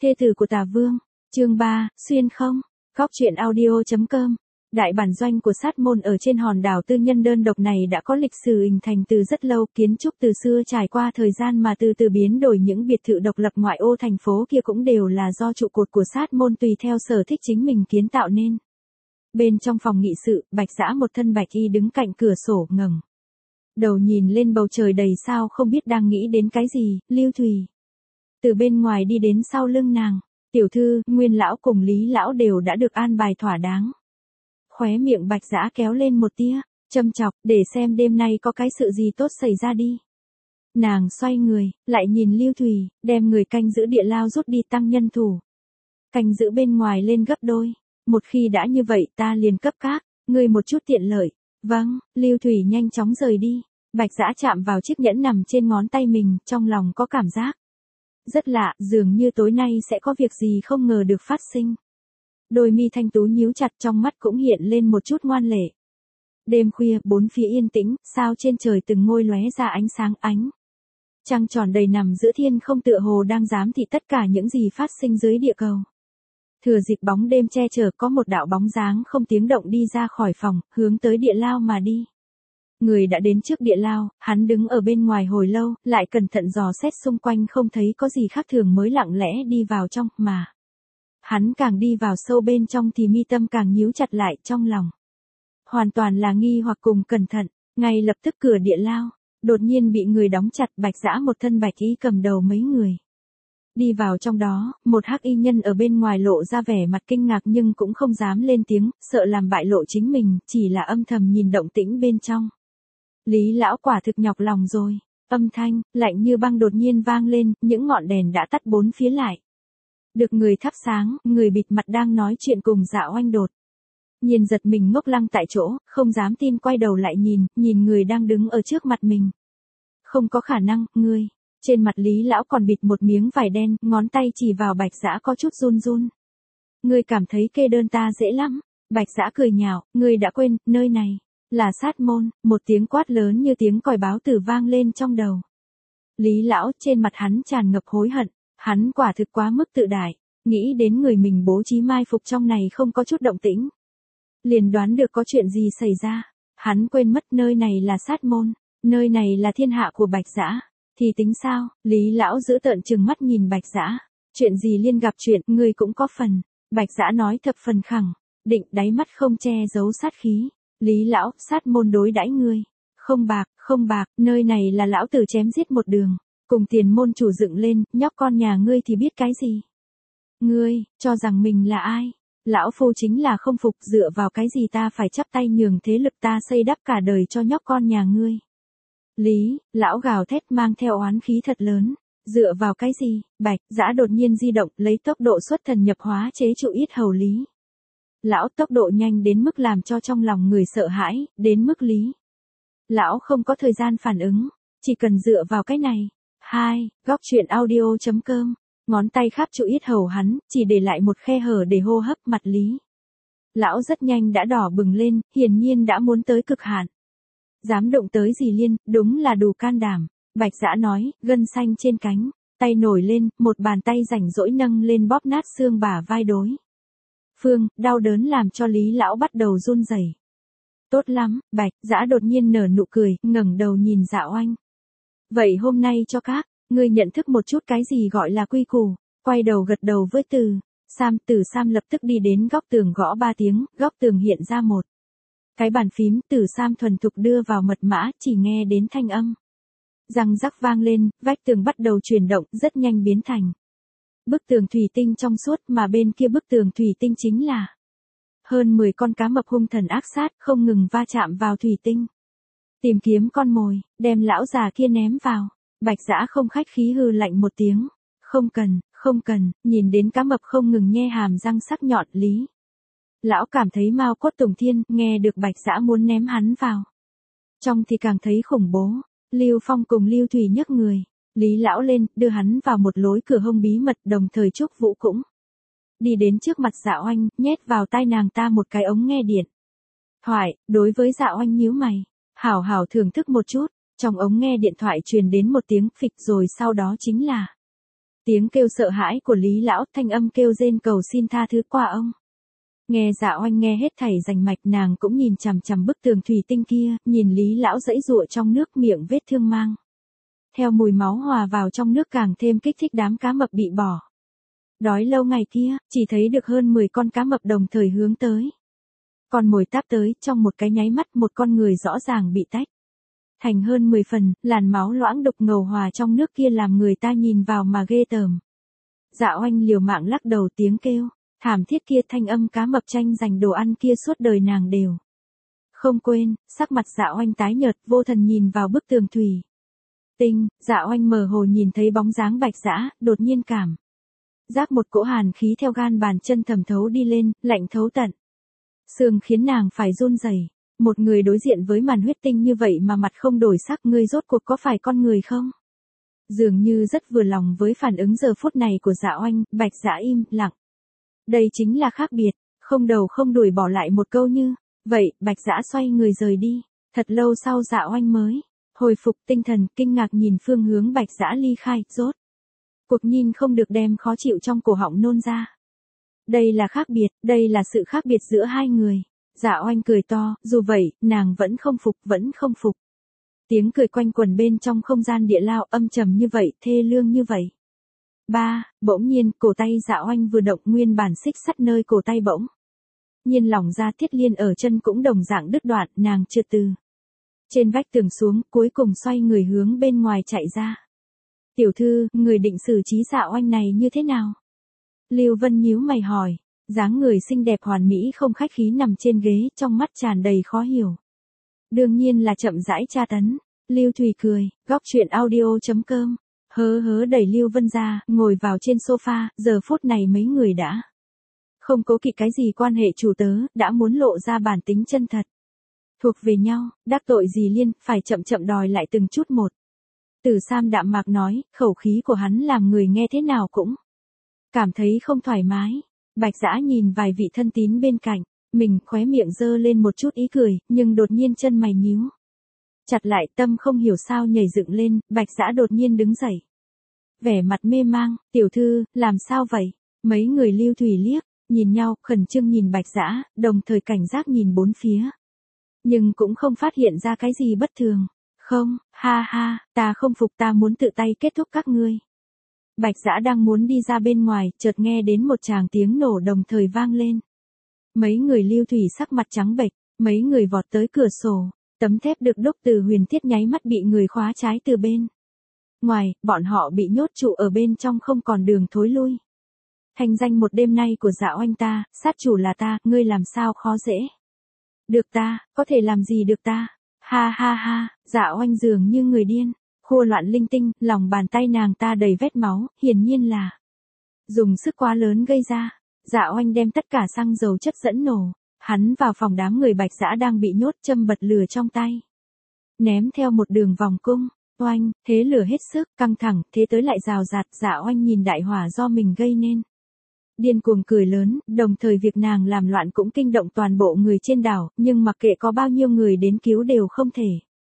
Thê tử của Tả Vương, chương 3, xuyên không, góc truyện audio.com. Đại bản doanh của Sát Môn ở trên hòn đảo tư nhân đơn độc này đã có lịch sử hình thành từ rất lâu, kiến trúc từ xưa trải qua thời gian mà từ từ biến đổi, những biệt thự độc lập ngoại ô thành phố kia cũng đều là do trụ cột của Sát Môn tùy theo sở thích chính mình kiến tạo nên. Bên trong phòng nghị sự, Bạch Dã một thân bạch y đứng cạnh cửa sổ, ngẩng đầu nhìn lên bầu trời đầy sao, không biết đang nghĩ đến cái gì. Lưu Thùy từ bên ngoài đi đến sau lưng nàng. Tiểu thư, Nguyên lão cùng Lý lão đều đã được an bài thỏa đáng. Khóe miệng Bạch Dã kéo lên một tia châm chọc, để xem đêm nay có cái sự gì tốt xảy ra đi. Nàng xoay người, lại nhìn Lưu Thùy, đem người canh giữ địa lao rút đi, tăng nhân thủ. Canh giữ bên ngoài lên gấp đôi. Một khi đã như vậy ta liền cấp các ngươi một chút tiện lợi. Vâng, Lưu Thùy nhanh chóng rời đi. Bạch Dã chạm vào chiếc nhẫn nằm trên ngón tay mình, trong lòng có cảm giác rất lạ, dường như tối nay sẽ có việc gì không ngờ được phát sinh. Đôi mi thanh tú nhíu chặt, trong mắt cũng hiện lên một chút ngoan lệ. Đêm khuya, bốn phía yên tĩnh, sao trên trời từng ngôi lóe ra ánh sáng, ánh trăng tròn đầy nằm giữa thiên không, tựa hồ đang giám thị tất cả những gì phát sinh dưới địa cầu. Thừa dịp bóng đêm che chở, có một đạo bóng dáng không tiếng động đi ra khỏi phòng, hướng tới địa lao mà đi. Người đã đến trước địa lao, hắn đứng ở bên ngoài hồi lâu, lại cẩn thận dò xét xung quanh, không thấy có gì khác thường mới lặng lẽ đi vào trong, mà hắn càng đi vào sâu bên trong thì mi tâm càng nhíu chặt lại, trong lòng hoàn toàn là nghi hoặc cùng cẩn thận. Ngay lập tức cửa địa lao đột nhiên bị người đóng chặt. Bạch Dã một thân bạch y cầm đầu mấy người đi vào trong đó, một hắc y nhân ở bên ngoài lộ ra vẻ mặt kinh ngạc nhưng cũng không dám lên tiếng, sợ làm bại lộ chính mình, chỉ là âm thầm nhìn động tĩnh bên trong. Lý lão quả thực nhọc lòng rồi. Âm thanh lạnh như băng đột nhiên vang lên, những ngọn đèn đã tắt bốn phía lại. Được người thắp sáng, người bịt mặt đang nói chuyện cùng Dạ Oanh đột nhiên giật mình ngốc lăng tại chỗ, không dám tin, quay đầu lại nhìn người đang đứng ở trước mặt mình. Không có khả năng, ngươi. Trên mặt Lý lão còn bịt một miếng vải đen, ngón tay chỉ vào Bạch Dã có chút run run. Ngươi cảm thấy kê đơn ta dễ lắm. Bạch Dã cười nhạo, ngươi đã quên, nơi này là Sát Môn. Một tiếng quát lớn như tiếng còi báo tử vang lên trong đầu Lý lão, trên mặt hắn tràn ngập hối hận. Hắn quả thực quá mức tự đại, nghĩ đến người mình bố trí mai phục trong này không có chút động tĩnh, liền đoán được có chuyện gì xảy ra. Hắn quên mất nơi này là Sát Môn, nơi này là thiên hạ của Bạch Dã. Thì tính sao? Lý lão giữ tợn trừng mắt nhìn Bạch Dã. Chuyện gì liên gặp chuyện, ngươi cũng có phần. Bạch Dã nói thập phần khẳng định, đáy mắt không che giấu sát khí. Lý lão, Sát Môn đối đãi ngươi không bạc, nơi này là lão tử chém giết một đường, cùng tiền môn chủ dựng lên, nhóc con nhà ngươi thì biết cái gì? Ngươi cho rằng mình là ai? Lão phu chính là không phục, dựa vào cái gì ta phải chắp tay nhường thế lực ta xây đắp cả đời cho nhóc con nhà ngươi? Lý lão gào thét mang theo oán khí thật lớn. Dựa vào cái gì? Bạch Dã đột nhiên di động, lấy tốc độ xuất thần nhập hóa chế trụ yết hầu Lý lão, tốc độ nhanh đến mức làm cho trong lòng người sợ hãi, đến mức Lý lão không có thời gian phản ứng, chỉ cần dựa vào cái này. Góc truyện audio.com. Ngón tay khắp trụ yết hầu hắn, chỉ để lại một khe hở để hô hấp. Mặt Lý lão rất nhanh đã đỏ bừng lên, hiển nhiên đã muốn tới cực hạn. Dám động tới dì Liên, đúng là đủ can đảm. Bạch Dã nói, gân xanh trên cánh tay nổi lên, một bàn tay rảnh rỗi nâng lên bóp nát xương bả vai đối phương, đau đớn làm cho Lý lão bắt đầu run rẩy. Tốt lắm. Bạch Dã đột nhiên nở nụ cười, ngẩng đầu nhìn Dạ Oanh. Vậy hôm nay cho các ngươi nhận thức một chút cái gì gọi là quy củ. Quay đầu gật đầu với Từ Sam lập tức đi đến góc tường gõ 3 tiếng, góc tường hiện ra một cái bàn phím. Từ Sam thuần thục đưa vào mật mã, chỉ nghe đến thanh âm răng rắc vang lên, vách tường bắt đầu chuyển động, rất nhanh biến thành bức tường thủy tinh trong suốt, mà bên kia bức tường thủy tinh chính là hơn 10 con cá mập hung thần ác sát, không ngừng va chạm vào thủy tinh, tìm kiếm con mồi, đem lão già kia ném vào. Bạch Dã không khách khí hừ lạnh một tiếng. Không cần, nhìn đến cá mập không ngừng nhe hàm răng sắc nhọn, Lý lão cảm thấy mao cốt tùng thiên, nghe được Bạch Dã muốn ném hắn vào trong thì càng thấy khủng bố. Lưu Phong cùng Lưu Thùy nhấc người Lý lão lên, đưa hắn vào một lối cửa hông bí mật, đồng thời Trúc Vũ cũng đi đến trước mặt Dạ Oanh, nhét vào tai nàng ta một cái ống nghe điện thoại. Đối với Dạ Oanh nhíu mày, hảo hảo thưởng thức một chút. Trong ống nghe điện thoại truyền đến một tiếng phịch, rồi sau đó chính là Tiếng kêu sợ hãi của Lý lão, thanh âm kêu rên cầu xin tha thứ qua ông. Nghe Dạ Oanh nghe hết thảy rành mạch, nàng cũng nhìn chằm chằm bức tường thủy tinh kia, nhìn Lý lão giãy giụa trong nước, miệng vết thương mang theo mùi máu hòa vào trong nước càng thêm kích thích đám cá mập bị bỏ. Đói lâu ngày kia, chỉ thấy được hơn 10 con cá mập đồng thời hướng tới. Con mồi táp tới, trong một cái nháy mắt một con người rõ ràng bị tách thành hơn 10 phần, làn máu loãng đục ngầu hòa trong nước kia làm người ta nhìn vào mà ghê tởm. Dạ Oanh liều mạng lắc đầu, tiếng kêu thảm thiết kia, thanh âm cá mập tranh giành đồ ăn kia suốt đời nàng đều không quên. Sắc mặt Dạ Oanh tái nhợt, vô thần nhìn vào bức tường thủy tinh. Dạ Oanh mơ hồ nhìn thấy bóng dáng Bạch Dã, đột nhiên cảm giác một cỗ hàn khí theo gan bàn chân thẩm thấu đi lên, lạnh thấu tận xương, khiến nàng phải run rẩy. Một người đối diện với màn huyết tinh như vậy mà mặt không đổi sắc, ngươi rốt cuộc có phải con người không? Dường như rất vừa lòng với phản ứng giờ phút này của Dạ Oanh, Bạch Dã im lặng. Đây chính là khác biệt, không đầu không đuôi bỏ lại một câu như vậy. Bạch Dã xoay người rời đi. Thật lâu sau Dạ Oanh mới hồi phục tinh thần, kinh ngạc nhìn phương hướng Bạch Dã ly khai, rốt cuộc nhìn không được đem khó chịu trong cổ họng nôn ra. Đây là khác biệt, đây là sự khác biệt giữa hai người. Dạ Oanh cười to, dù vậy, nàng vẫn không phục, vẫn không phục. Tiếng cười quanh quần bên trong không gian địa lao, âm trầm như vậy, thê lương như vậy. Bỗng nhiên, cổ tay Dạ Oanh vừa động, nguyên bản xích sắt nơi cổ tay bỗng nhiên lỏng ra, thiết liên ở chân cũng đồng dạng đứt đoạn, nàng trượt từ trên vách tường xuống, cuối cùng xoay người hướng bên ngoài chạy ra. Tiểu thư, người định xử trí Dạ Oanh này như thế nào? Lưu Vân nhíu mày hỏi. Dáng người xinh đẹp hoàn mỹ không khách khí nằm trên ghế, trong mắt tràn đầy khó hiểu. Đương nhiên là chậm rãi tra tấn. Lưu Thủy cười, góc chuyện audio.com. Hớ đẩy Lưu Vân ra, ngồi vào trên sofa. Giờ phút này mấy người đã không cố kỵ cái gì quan hệ chủ tớ, đã muốn lộ ra bản tính chân thật thuộc về nhau. Đắc tội gì liên, phải chậm chậm đòi lại từng chút một. Tử Sam đạm mạc nói, khẩu khí của hắn làm người nghe thế nào cũng cảm thấy không thoải mái. Bạch Dã nhìn vài vị thân tín bên cạnh, mình khóe miệng giơ lên một chút ý cười, nhưng đột nhiên chân mày nhíu chặt lại, tâm không hiểu sao nhảy dựng lên. Bạch Dã đột nhiên đứng dậy, vẻ mặt mê mang. Tiểu thư, làm sao vậy? Mấy người Lưu Thủy liếc nhìn nhau, khẩn trương nhìn Bạch Dã, đồng thời cảnh giác nhìn bốn phía, nhưng cũng không phát hiện ra cái gì bất thường. Không, ha, ta không phục, ta muốn tự tay kết thúc các ngươi. Bạch Dã đang muốn đi ra bên ngoài, chợt nghe đến một tràng tiếng nổ đồng thời vang lên. Mấy người Lưu Thủy sắc mặt trắng bệch, mấy người vọt tới cửa sổ, tấm thép được đúc từ huyền thiết nháy mắt bị người khóa trái từ bên ngoài, bọn họ bị nhốt trụ ở bên trong, không còn đường thối lui. Thành danh một đêm nay của Dạ Oanh ta, sát chủ là ta, ngươi làm sao khó dễ được ta, có thể làm gì được ta? Ha, Dạ Oanh dường như người điên, khua loạn linh tinh, lòng bàn tay nàng ta đầy vết máu, hiển nhiên là dùng sức quá lớn gây ra. Dạ Oanh đem tất cả xăng dầu chất dẫn nổ, hắn vào phòng đám người Bạch Dã đang bị nhốt, châm bật lửa trong tay, ném theo một đường vòng cung. Oanh, thế lửa hết sức, căng thẳng, thế tới lại rào rạt. Dạ Oanh nhìn đại hỏa do mình gây nên, điên cuồng cười lớn, đồng thời việc nàng làm loạn cũng kinh động toàn bộ người trên đảo, nhưng mặc kệ có bao nhiêu người đến cứu đều không thể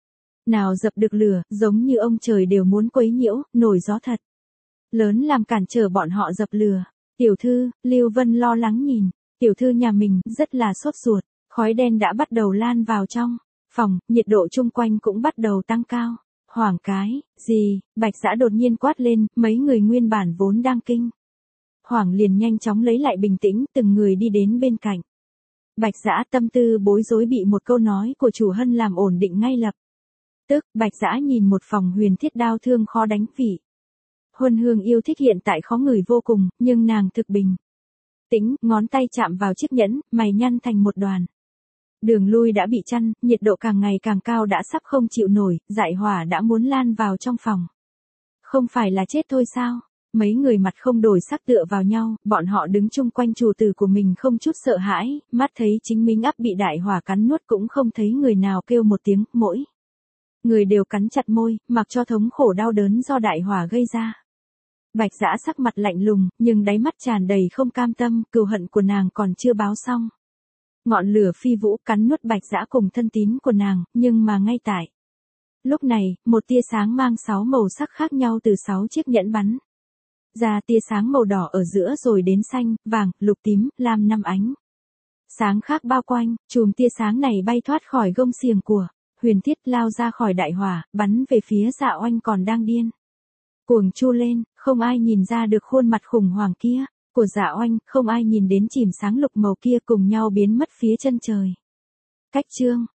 nào dập được lửa, giống như ông trời đều muốn quấy nhiễu, nổi gió thật lớn làm cản trở bọn họ dập lửa. Tiểu thư, Lưu Vân lo lắng nhìn, tiểu thư nhà mình, rất là sốt ruột, khói đen đã bắt đầu lan vào trong phòng, nhiệt độ chung quanh cũng bắt đầu tăng cao. Hoảng cái, gì? Bạch Dã đột nhiên quát lên, mấy người nguyên bản vốn đang kinh hoảng liền nhanh chóng lấy lại bình tĩnh, từng người đi đến bên cạnh Bạch Dã, tâm tư bối rối bị một câu nói của chủ Hân làm ổn định ngay lập tức. Bạch Dã nhìn một phòng huyền thiết đao thương khó đánh vị Huân Hương yêu thích hiện tại khó ngửi vô cùng, nhưng nàng thực bình tĩnh, ngón tay chạm vào chiếc nhẫn, mày nhăn thành một đoàn. Đường lui đã bị chặn, nhiệt độ càng ngày càng cao, đã sắp không chịu nổi, dại hỏa đã muốn lan vào trong phòng. Không phải là chết thôi sao? Mấy người mặt không đổi sắc tựa vào nhau, bọn họ đứng chung quanh chủ tử của mình không chút sợ hãi, mắt thấy chính mình ắp bị đại hỏa cắn nuốt cũng không thấy người nào kêu một tiếng, mỗi người đều cắn chặt môi, mặc cho thống khổ đau đớn do đại hỏa gây ra. Bạch Dã sắc mặt lạnh lùng, nhưng đáy mắt tràn đầy không cam tâm, cừu hận của nàng còn chưa báo xong. Ngọn lửa phi vũ cắn nuốt Bạch Dã cùng thân tín của nàng, nhưng mà ngay tại lúc này, một tia sáng mang 6 màu sắc khác nhau từ 6 chiếc nhẫn bắn ra tia sáng màu đỏ ở giữa rồi đến xanh, vàng, lục tím, lam năm ánh. Sáng khác bao quanh, chùm tia sáng này bay thoát khỏi gông xiềng của Huyền Thiết, lao ra khỏi đại hỏa, bắn về phía Dạ Oanh còn đang điên cuồng chu lên, không ai nhìn ra được khuôn mặt khủng hoảng kia của Dạ Oanh, không ai nhìn đến chìm sáng lục màu kia cùng nhau biến mất phía chân trời. Cách chương